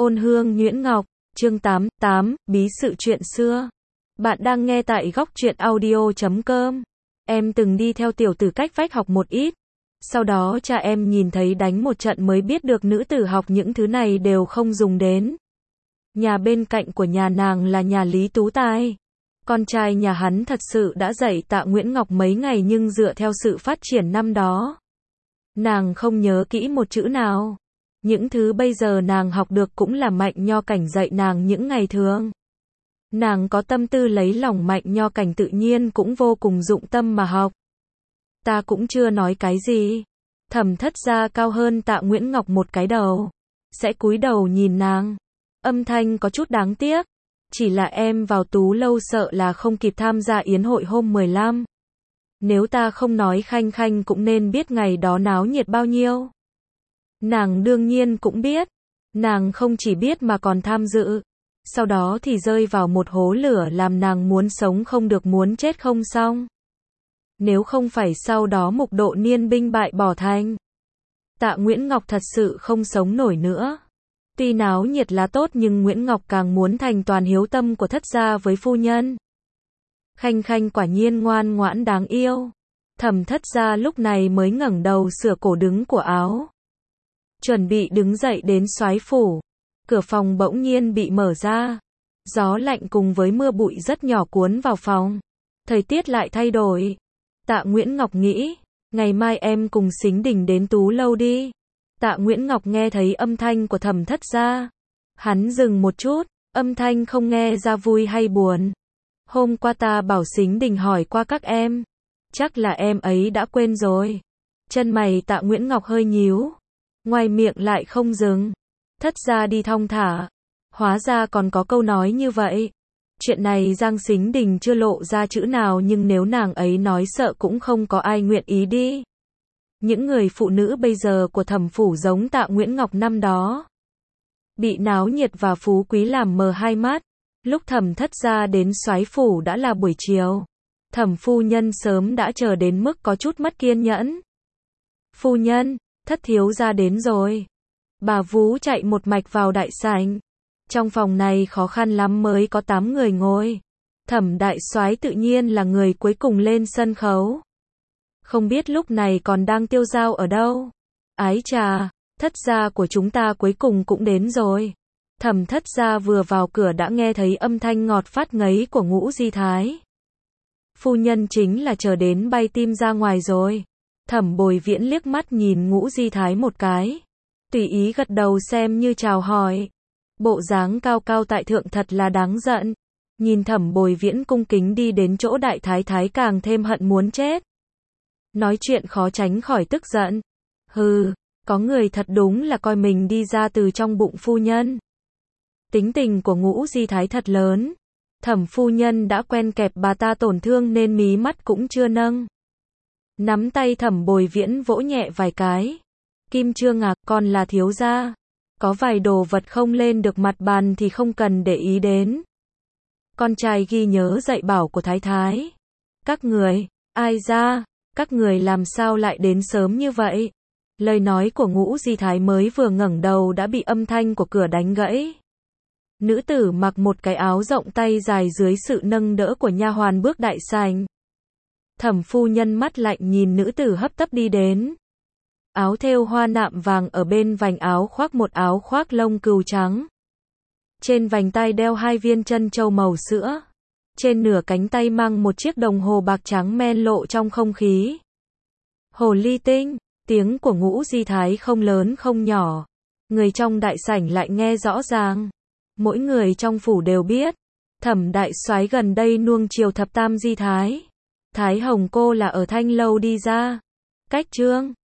Ôn hương nhuyễn ngọc, chương 88, bí sự chuyện xưa. Bạn đang nghe tại góc truyện audio.com. Em từng đi theo tiểu tử cách vách học một ít. Sau đó cha em nhìn thấy đánh một trận mới biết được nữ tử học những thứ này đều không dùng đến. Nhà bên cạnh của nhà nàng là nhà Lý Tú Tài. Con trai nhà hắn thật sự đã dạy Tạ Nguyễn Ngọc mấy ngày nhưng dựa theo sự phát triển năm đó, nàng không nhớ kỹ một chữ nào. Những thứ bây giờ nàng học được cũng là Mạnh Nho Cảnh dạy nàng những ngày thường. Nàng có tâm tư lấy lòng Mạnh Nho Cảnh tự nhiên cũng vô cùng dụng tâm mà học. Ta cũng chưa nói cái gì. Thẩm Thất Gia cao hơn Tạ Nguyễn Ngọc một cái đầu, sẽ cúi đầu nhìn nàng. Âm thanh có chút đáng tiếc. Chỉ là em vào Tú Lâu sợ là không kịp tham gia yến hội hôm 15. Nếu ta không nói Khanh Khanh cũng nên biết ngày đó náo nhiệt bao nhiêu. Nàng đương nhiên cũng biết. Nàng không chỉ biết mà còn tham dự. Sau đó thì rơi vào một hố lửa làm nàng muốn sống không được muốn chết không xong. Nếu không phải sau đó Mục Độ Niên binh bại bỏ thành, Tạ Nguyễn Ngọc thật sự không sống nổi nữa. Tuy náo nhiệt là tốt nhưng Nguyễn Ngọc càng muốn thành toàn hiếu tâm của Thất gia với phu nhân. Khanh Khanh quả nhiên ngoan ngoãn đáng yêu. Thẩm Thất Gia lúc này mới ngẩng đầu sửa cổ đứng của áo, chuẩn bị đứng dậy đến soái phủ. Cửa phòng bỗng nhiên bị mở ra. Gió lạnh cùng với mưa bụi rất nhỏ cuốn vào phòng. Thời tiết lại thay đổi. Tạ Nguyễn Ngọc nghĩ, ngày mai em cùng Sính Đình đến Tú Lâu đi. Tạ Nguyễn Ngọc nghe thấy âm thanh của Thẩm Thất Gia. Hắn dừng một chút, âm thanh không nghe ra vui hay buồn. Hôm qua ta bảo Sính Đình hỏi qua các em. Chắc là em ấy đã quên rồi. Chân mày Tạ Nguyễn Ngọc hơi nhíu. Ngoài miệng lại không dừng. Thất gia đi thong thả. Hóa ra còn có câu nói như vậy. Chuyện này Giang Sính Đình chưa lộ ra chữ nào nhưng nếu nàng ấy nói sợ cũng không có ai nguyện ý đi. Những người phụ nữ bây giờ của Thẩm phủ giống Tạ Nguyễn Ngọc năm đó. Bị náo nhiệt và phú quý làm mờ hai mắt. Lúc Thẩm Thất Gia đến soái phủ đã là buổi chiều. Thẩm phu nhân sớm đã chờ đến mức có chút mất kiên nhẫn. Phu nhân, Thất thiếu gia đến rồi. Bà vú chạy một mạch vào đại sảnh. Trong phòng này khó khăn lắm mới có 8 người ngồi. Thẩm đại soái tự nhiên là người cuối cùng lên sân khấu. Không biết lúc này còn đang tiêu dao ở đâu. Ái chà, Thất gia của chúng ta cuối cùng cũng đến rồi. Thẩm Thất Gia vừa vào cửa đã nghe thấy âm thanh ngọt phát ngấy của Ngũ Di Thái. Phu nhân chính là chờ đến bay tim ra ngoài rồi. Thẩm Bồi Viễn liếc mắt nhìn Ngũ Di Thái một cái, tùy ý gật đầu xem như chào hỏi. Bộ dáng cao cao tại thượng thật là đáng giận. Nhìn Thẩm Bồi Viễn cung kính đi đến chỗ đại thái thái càng thêm hận muốn chết. Nói chuyện khó tránh khỏi tức giận. Hừ, có người thật đúng là coi mình đi ra từ trong bụng phu nhân. Tính tình của Ngũ Di Thái thật lớn. Thẩm phu nhân đã quen kẹp bà ta tổn thương nên mí mắt cũng chưa nâng. Nắm tay Thẩm Bồi Viễn vỗ nhẹ vài cái. Kim Chưa Ngạc, con là thiếu gia. Có vài đồ vật không lên được mặt bàn thì không cần để ý đến. Con trai ghi nhớ dạy bảo của Thái Thái. Các người, ai ra, các người làm sao lại đến sớm như vậy? Lời nói của Ngũ Di Thái mới vừa ngẩng đầu đã bị âm thanh của cửa đánh gãy. Nữ tử mặc một cái áo rộng tay dài dưới sự nâng đỡ của nha hoàn bước đại sảnh. Thẩm phu nhân mắt lạnh nhìn nữ tử hấp tấp đi đến. Áo thêu hoa nạm vàng ở bên vành áo khoác một áo khoác lông cừu trắng. Trên vành tay đeo 2 viên chân châu màu sữa. Trên nửa cánh tay mang một chiếc đồng hồ bạc trắng men lộ trong không khí. Hồ ly tinh, tiếng của Ngũ Di Thái không lớn không nhỏ. Người trong đại sảnh lại nghe rõ ràng. Mỗi người trong phủ đều biết. Thẩm đại soái gần đây nuông chiều thập tam Di Thái. Thái Hồng cô là ở Thanh Lâu đi ra. Cách trương,